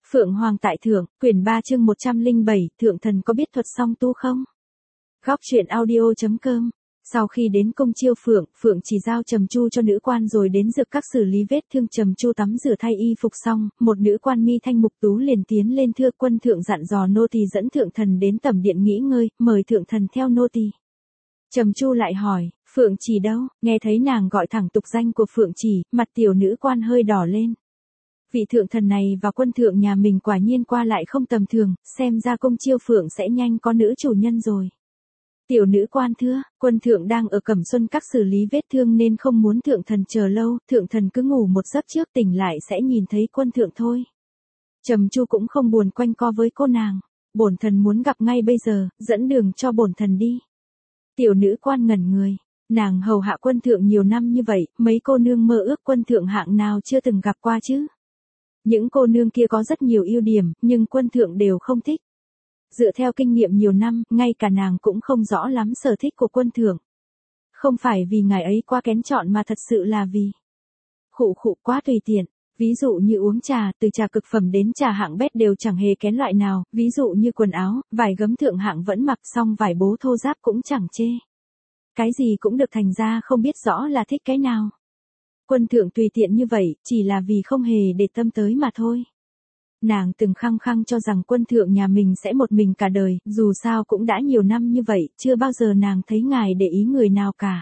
Phượng Hoàng tại Thượng, quyển 3 chương 107, Thượng Thần có biết thuật song tu không? Góc truyện audio.com. Sau khi đến cung chiêu Phượng, Phượng chỉ giao trầm chu cho nữ quan rồi đến dược các xử lý vết thương. Trầm chu tắm rửa thay y phục xong, một nữ quan mi thanh mục tú liền tiến lên thưa quân thượng dặn dò nô tỳ dẫn Thượng Thần đến tẩm điện nghỉ ngơi, mời Thượng Thần theo nô tỳ. Trầm chu lại hỏi, Phượng chỉ đâu? Nghe thấy nàng gọi thẳng tục danh của Phượng chỉ, mặt tiểu nữ quan hơi đỏ lên. Vị Thượng Thần này và quân thượng nhà mình quả nhiên qua lại không tầm thường, xem ra cung chiêu Phượng sẽ nhanh có nữ chủ nhân rồi. Tiểu nữ quan thưa, quân thượng đang ở Cẩm Xuân các xử lý vết thương nên không muốn Thượng Thần chờ lâu, Thượng Thần cứ ngủ một giấc trước tỉnh lại sẽ nhìn thấy quân thượng thôi. Trầm chu cũng không buồn quanh co với cô nàng, bổn thần muốn gặp ngay bây giờ, dẫn đường cho bổn thần đi. Tiểu nữ quan ngẩn người, nàng hầu hạ quân thượng nhiều năm như vậy, mấy cô nương mơ ước quân thượng hạng nào chưa từng gặp qua chứ. Những cô nương kia có rất nhiều ưu điểm, nhưng quân thượng đều không thích. Dựa theo kinh nghiệm nhiều năm, ngay cả nàng cũng không rõ lắm sở thích của quân thượng. Không phải vì ngài ấy quá kén chọn mà thật sự là vì khụ quá tùy tiện. Ví dụ như uống trà, từ trà cực phẩm đến trà hạng bét đều chẳng hề kén loại nào, ví dụ như quần áo, vải gấm thượng hạng vẫn mặc xong vải bố thô ráp cũng chẳng chê. Cái gì cũng được, thành ra không biết rõ là thích cái nào. Quân thượng tùy tiện như vậy, chỉ là vì không hề để tâm tới mà thôi. Nàng từng khăng khăng cho rằng quân thượng nhà mình sẽ một mình cả đời, dù sao cũng đã nhiều năm như vậy, chưa bao giờ nàng thấy ngài để ý người nào cả.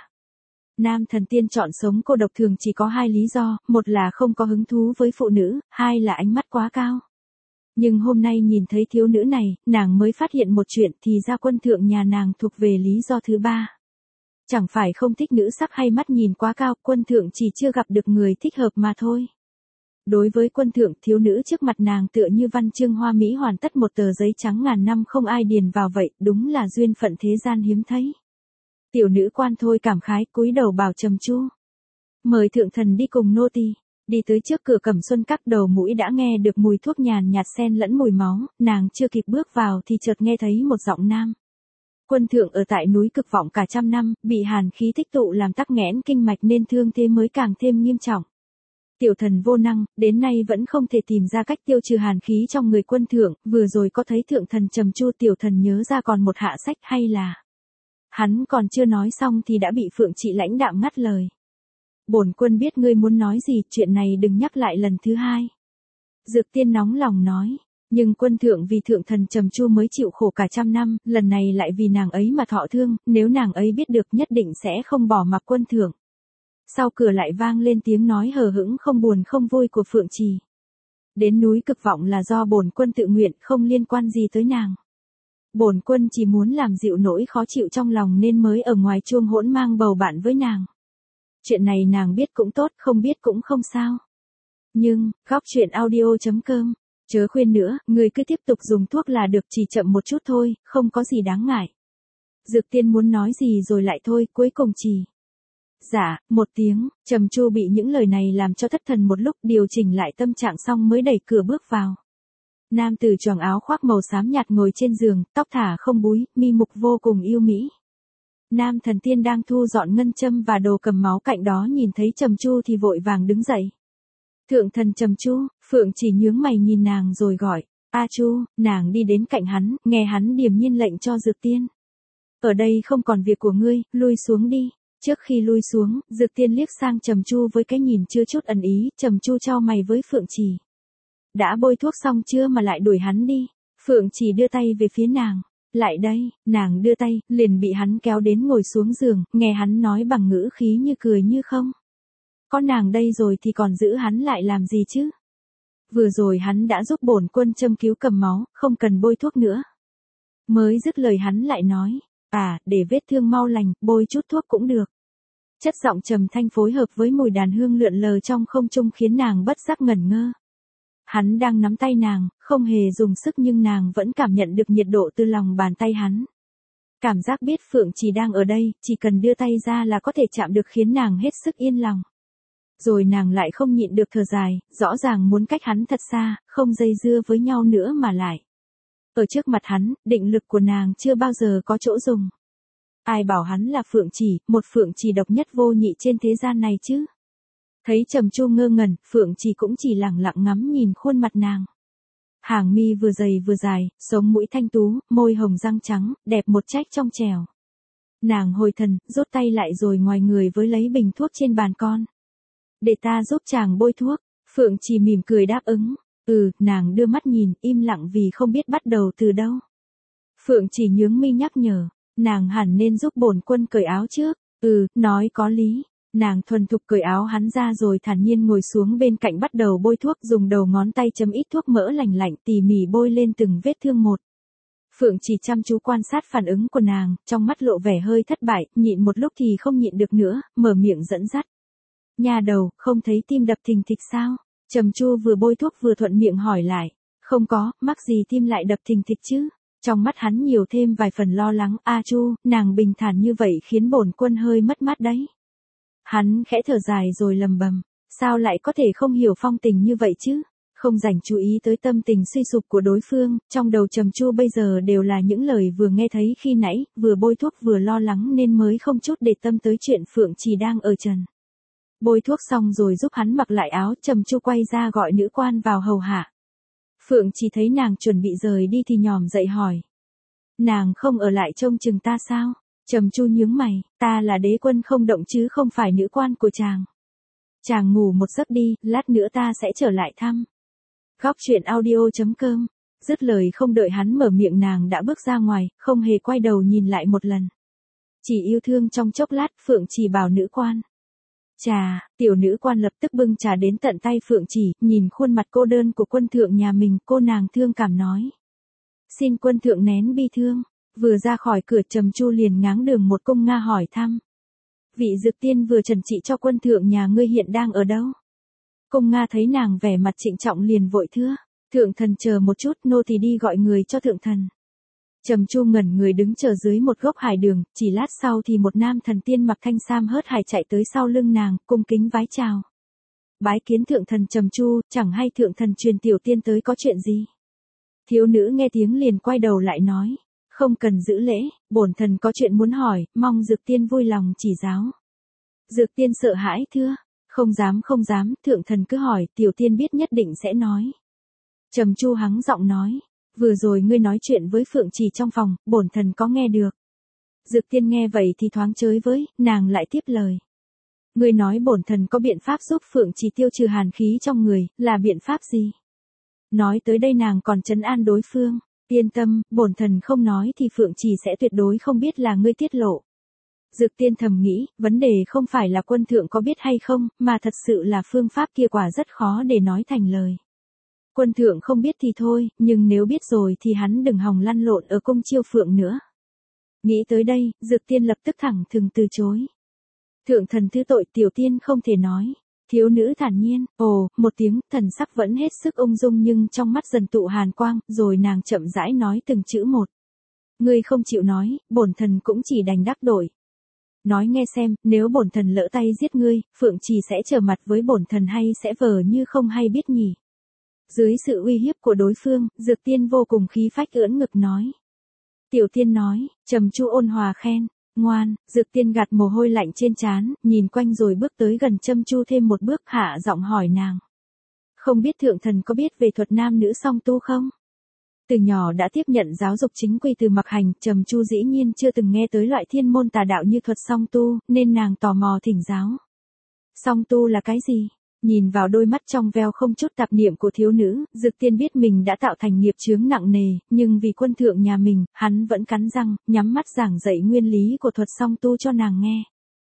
Nam thần tiên chọn sống cô độc thường chỉ có hai lý do, một là không có hứng thú với phụ nữ, hai là ánh mắt quá cao. Nhưng hôm nay nhìn thấy thiếu nữ này, nàng mới phát hiện một chuyện, thì ra quân thượng nhà nàng thuộc về lý do thứ ba. Chẳng phải không thích nữ sắc hay mắt nhìn quá cao, quân thượng chỉ chưa gặp được người thích hợp mà thôi. Đối với quân thượng, thiếu nữ trước mặt nàng tựa như văn chương hoa mỹ hoàn tất một tờ giấy trắng ngàn năm không ai điền vào vậy, đúng là duyên phận thế gian hiếm thấy. Tiểu nữ quan thôi cảm khái, cúi đầu bảo Trầm chu, mời Thượng Thần đi cùng nô tỳ. Đi tới trước cửa Cẩm Xuân các, đầu mũi đã nghe được mùi thuốc nhàn nhạt xen lẫn mùi máu, nàng chưa kịp bước vào thì chợt nghe thấy một giọng nam. Quân thượng ở tại núi Cực Vọng cả trăm năm, bị hàn khí tích tụ làm tắc nghẽn kinh mạch nên thương thế mới càng thêm nghiêm trọng. Tiểu thần vô năng, đến nay vẫn không thể tìm ra cách tiêu trừ hàn khí trong người quân thượng, vừa rồi có thấy Thượng Thần Trầm chu. Tiểu thần nhớ ra còn một hạ sách, hay là... Hắn còn chưa nói xong thì đã bị Phượng Trị lãnh đạm ngắt lời. Bổn quân biết ngươi muốn nói gì, chuyện này đừng nhắc lại lần thứ hai. Dược tiên nóng lòng nói, nhưng quân thượng vì Thượng Thần Trầm chu mới chịu khổ cả trăm năm, lần này lại vì nàng ấy mà thọ thương, nếu nàng ấy biết được nhất định sẽ không bỏ mặc quân thượng. Sau cửa lại vang lên tiếng nói hờ hững không buồn không vui của Phượng Trì. Đến núi Cực Vọng là do bổn quân tự nguyện, không liên quan gì tới nàng. Bổn quân chỉ muốn làm dịu nỗi khó chịu trong lòng nên mới ở ngoài chuông hỗn mang bầu bạn với nàng. Chuyện này nàng biết cũng tốt, không biết cũng không sao. Nhưng, góc truyện audio.com, chớ khuyên nữa, người cứ tiếp tục dùng thuốc là được, chỉ chậm một chút thôi, không có gì đáng ngại. Dược tiên muốn nói gì rồi lại thôi, cuối cùng chỉ dạ một tiếng. Trầm chu bị những lời này làm cho thất thần một lúc, điều chỉnh lại tâm trạng xong mới đẩy cửa bước vào. Nam tử choàng áo khoác màu xám nhạt ngồi trên giường, tóc thả không búi, mi mục vô cùng yêu mỹ. Nam thần tiên đang thu dọn ngân châm và đồ cầm máu cạnh đó nhìn thấy Trầm chu thì vội vàng đứng dậy. Thượng Thần Trầm chu. Phượng chỉ nhướng mày nhìn nàng rồi gọi, A chu. Nàng đi đến cạnh hắn, nghe hắn điềm nhiên lệnh cho dược tiên. Ở đây không còn việc của ngươi, lui xuống đi. Trước khi lui xuống, dược tiên liếc sang Trầm chu với cái nhìn chưa chút ẩn ý. Trầm chu chau mày với Phượng Chỉ. Đã bôi thuốc xong chưa mà lại đuổi hắn đi? Phượng Chỉ đưa tay về phía nàng. Lại đây. Nàng đưa tay, liền bị hắn kéo đến ngồi xuống giường, nghe hắn nói bằng ngữ khí như cười như không. Có nàng đây rồi thì còn giữ hắn lại làm gì chứ? Vừa rồi hắn đã giúp bổn quân châm cứu cầm máu, không cần bôi thuốc nữa. Mới dứt lời hắn lại nói, để vết thương mau lành, bôi chút thuốc cũng được. Chất giọng trầm thanh phối hợp với mùi đàn hương lượn lờ trong không trung khiến nàng bất giác ngẩn ngơ. Hắn đang nắm tay nàng, không hề dùng sức nhưng nàng vẫn cảm nhận được nhiệt độ từ lòng bàn tay hắn. Cảm giác biết Phượng Chỉ đang ở đây, chỉ cần đưa tay ra là có thể chạm được khiến nàng hết sức yên lòng. Rồi nàng lại không nhịn được thở dài, rõ ràng muốn cách hắn thật xa, không dây dưa với nhau nữa mà lại. Ở trước mặt hắn, định lực của nàng chưa bao giờ có chỗ dùng. Ai bảo hắn là Phượng Chỉ, một Phượng Chỉ độc nhất vô nhị trên thế gian này chứ. Thấy Trầm chu ngơ ngẩn, Phượng Chỉ cũng chỉ lẳng lặng ngắm nhìn khuôn mặt nàng. Hàng mi vừa dày vừa dài, sống mũi thanh tú, môi hồng răng trắng, đẹp một trách trong trẻo. Nàng hồi thần, rút tay lại rồi ngoài người với lấy bình thuốc trên bàn con. Để ta giúp chàng bôi thuốc. Phượng Trì mỉm cười đáp ứng. Nàng đưa mắt nhìn, im lặng vì không biết bắt đầu từ đâu. Phượng Trì nhướng mi nhắc nhở. Nàng hẳn nên giúp bổn quân cởi áo trước. Nói có lý. Nàng thuần thục cởi áo hắn ra rồi thản nhiên ngồi xuống bên cạnh bắt đầu bôi thuốc, dùng đầu ngón tay chấm ít thuốc mỡ lành lạnh tỉ mỉ bôi lên từng vết thương một. Phượng Trì chăm chú quan sát phản ứng của nàng, trong mắt lộ vẻ hơi thất bại, nhịn một lúc thì không nhịn được nữa, mở miệng dẫn dắt. Nha đầu, không thấy tim đập thình thịch sao? Trầm Chu vừa bôi thuốc vừa thuận miệng hỏi lại. Không có, mắc gì tim lại đập thình thịch chứ? Trong mắt hắn nhiều thêm vài phần lo lắng. A Chu, nàng bình thản như vậy khiến bổn quân hơi mất mát đấy. Hắn khẽ thở dài rồi lầm bầm. Sao lại có thể không hiểu phong tình như vậy chứ? Không dành chú ý tới tâm tình suy sụp của đối phương, trong đầu Trầm Chu bây giờ đều là những lời vừa nghe thấy khi nãy, vừa bôi thuốc vừa lo lắng nên mới không chút để tâm tới chuyện Phượng Trì đang ở trần. Bôi thuốc xong rồi giúp hắn mặc lại áo, Trầm Chu quay ra gọi nữ quan vào hầu hạ. Phượng Trì thấy nàng chuẩn bị rời đi thì nhòm dậy hỏi. Nàng không ở lại trông chừng ta sao? Trầm Chu nhướng mày, ta là đế quân không động chứ không phải nữ quan của chàng. Chàng ngủ một giấc đi, lát nữa ta sẽ trở lại thăm. Góc truyện audio.com. Dứt lời không đợi hắn mở miệng nàng đã bước ra ngoài, không hề quay đầu nhìn lại một lần. Chỉ yêu thương trong chốc lát, Phượng Trì bảo nữ quan. Trà, tiểu nữ quan lập tức bưng trà đến tận tay Phượng Trì, nhìn khuôn mặt cô đơn của quân thượng nhà mình, cô nàng thương cảm nói. Xin quân thượng nén bi thương. Vừa ra khỏi cửa Trầm Chu liền ngáng đường một cung nga hỏi thăm. Vị dược tiên vừa trần trị cho quân thượng nhà ngươi hiện đang ở đâu? Cung nga thấy nàng vẻ mặt trịnh trọng liền vội thưa. Thượng thần chờ một chút, nô thì đi gọi người cho thượng thần. Trầm Chu ngẩn người đứng chờ dưới một gốc hải đường, chỉ lát sau thì một nam thần tiên mặc thanh sam hớt hải chạy tới sau lưng nàng, cung kính vái chào. Bái kiến thượng thần. Trầm Chu, chẳng hay thượng thần truyền tiểu tiên tới có chuyện gì? Thiếu nữ nghe tiếng liền quay đầu lại nói. Không cần giữ lễ, bổn thần có chuyện muốn hỏi, mong dược tiên vui lòng chỉ giáo. Dược tiên sợ hãi thưa. Không dám, thượng thần cứ hỏi, tiểu tiên biết nhất định sẽ nói. Trầm Chu hắng giọng nói. Vừa rồi ngươi nói chuyện với Phượng Trì trong phòng, bổn thần có nghe được. Dược tiên nghe vậy thì thoáng chới với, nàng lại tiếp lời. Ngươi nói bổn thần có biện pháp giúp Phượng Trì tiêu trừ hàn khí trong người, là biện pháp gì? Nói tới đây nàng còn trấn an đối phương. Yên tâm, bổn thần không nói thì Phượng Trì sẽ tuyệt đối không biết là ngươi tiết lộ. Dược tiên thầm nghĩ, vấn đề không phải là quân thượng có biết hay không, mà thật sự là phương pháp kia quả rất khó để nói thành lời. Quân thượng không biết thì thôi, nhưng nếu biết rồi thì hắn đừng hòng lăn lộn ở cung Chiêu Phượng nữa. Nghĩ tới đây, dược tiên lập tức thẳng thừng từ chối. Thượng thần thứ tội, tiểu tiên không thể nói. Thiếu nữ thản nhiên, một tiếng, thần sắc vẫn hết sức ung dung nhưng trong mắt dần tụ hàn quang, rồi nàng chậm rãi nói từng chữ một. Ngươi không chịu nói, bổn thần cũng chỉ đành đắc tội. Nói nghe xem, nếu bổn thần lỡ tay giết ngươi, Phượng Trì sẽ trở mặt với bổn thần hay sẽ vờ như không hay biết nhỉ? Dưới sự uy hiếp của đối phương, dược tiên vô cùng khí phách ưỡn ngực nói. Tiểu tiên nói, Trầm Chu ôn hòa khen. Ngoan, dược tiên gạt mồ hôi lạnh trên trán, nhìn quanh rồi bước tới gần Trầm Chu thêm một bước, hạ giọng hỏi nàng. Không biết thượng thần có biết về thuật nam nữ song tu không? Từ nhỏ đã tiếp nhận giáo dục chính quy từ Mặc Hành, Trầm Chu dĩ nhiên chưa từng nghe tới loại thiên môn tà đạo như thuật song tu, nên nàng tò mò thỉnh giáo. Song tu là cái gì? Nhìn vào đôi mắt trong veo không chút tạp niệm của thiếu nữ, dược tiên biết mình đã tạo thành nghiệp chướng nặng nề, nhưng vì quân thượng nhà mình, hắn vẫn cắn răng, nhắm mắt giảng dạy nguyên lý của thuật song tu cho nàng nghe.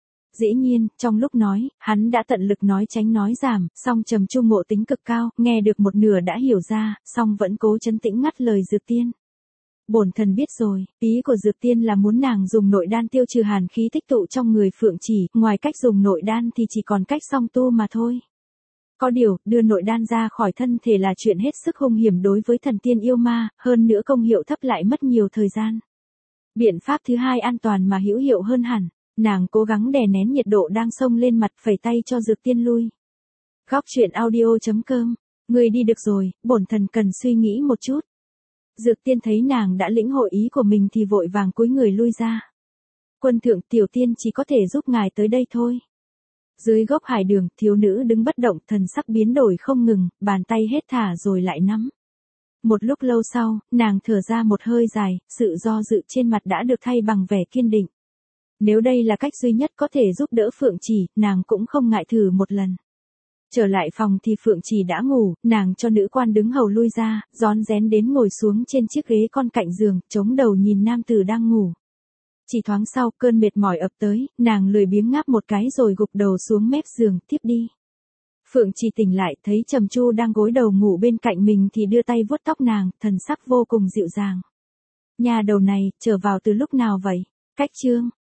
Dĩ nhiên, trong lúc nói, hắn đã tận lực nói tránh nói giảm, song Trầm Chu ngộ tính cực cao, nghe được một nửa đã hiểu ra, song vẫn cố trấn tĩnh ngắt lời dược tiên. Bổn thần biết rồi, ý của dược tiên là muốn nàng dùng nội đan tiêu trừ hàn khí tích tụ trong người Phượng Trì, ngoài cách dùng nội đan thì chỉ còn cách song tu mà thôi. Có điều, đưa nội đan ra khỏi thân thể là chuyện hết sức hung hiểm đối với thần tiên yêu ma, hơn nữa công hiệu thấp lại mất nhiều thời gian. Biện pháp thứ hai an toàn mà hữu hiệu hơn hẳn, nàng cố gắng đè nén nhiệt độ đang xông lên mặt, phẩy tay cho dược tiên lui. Góc truyện audio.com, người đi được rồi, bổn thần cần suy nghĩ một chút. Dược tiên thấy nàng đã lĩnh hội ý của mình thì vội vàng cúi người lui ra. Quân thượng, tiểu tiên chỉ có thể giúp ngài tới đây thôi. Dưới gốc hải đường, thiếu nữ đứng bất động, thần sắc biến đổi không ngừng, bàn tay hết thả rồi lại nắm. Một lúc lâu sau, nàng thở ra một hơi dài, sự do dự trên mặt đã được thay bằng vẻ kiên định. Nếu đây là cách duy nhất có thể giúp đỡ Phượng Chỉ, nàng cũng không ngại thử một lần. Trở lại phòng thì Phượng Chỉ đã ngủ, nàng cho nữ quan đứng hầu lui ra, rón rén đến ngồi xuống trên chiếc ghế con cạnh giường, chống đầu nhìn nam tử đang ngủ. Chỉ thoáng sau, cơn mệt mỏi ập tới, nàng lười biếng ngáp một cái rồi gục đầu xuống mép giường, tiếp đi. Phượng Chỉ tỉnh lại, thấy Trầm Chu đang gối đầu ngủ bên cạnh mình thì đưa tay vuốt tóc nàng, thần sắc vô cùng dịu dàng. Nhà đầu này, trở vào từ lúc nào vậy? Cách chương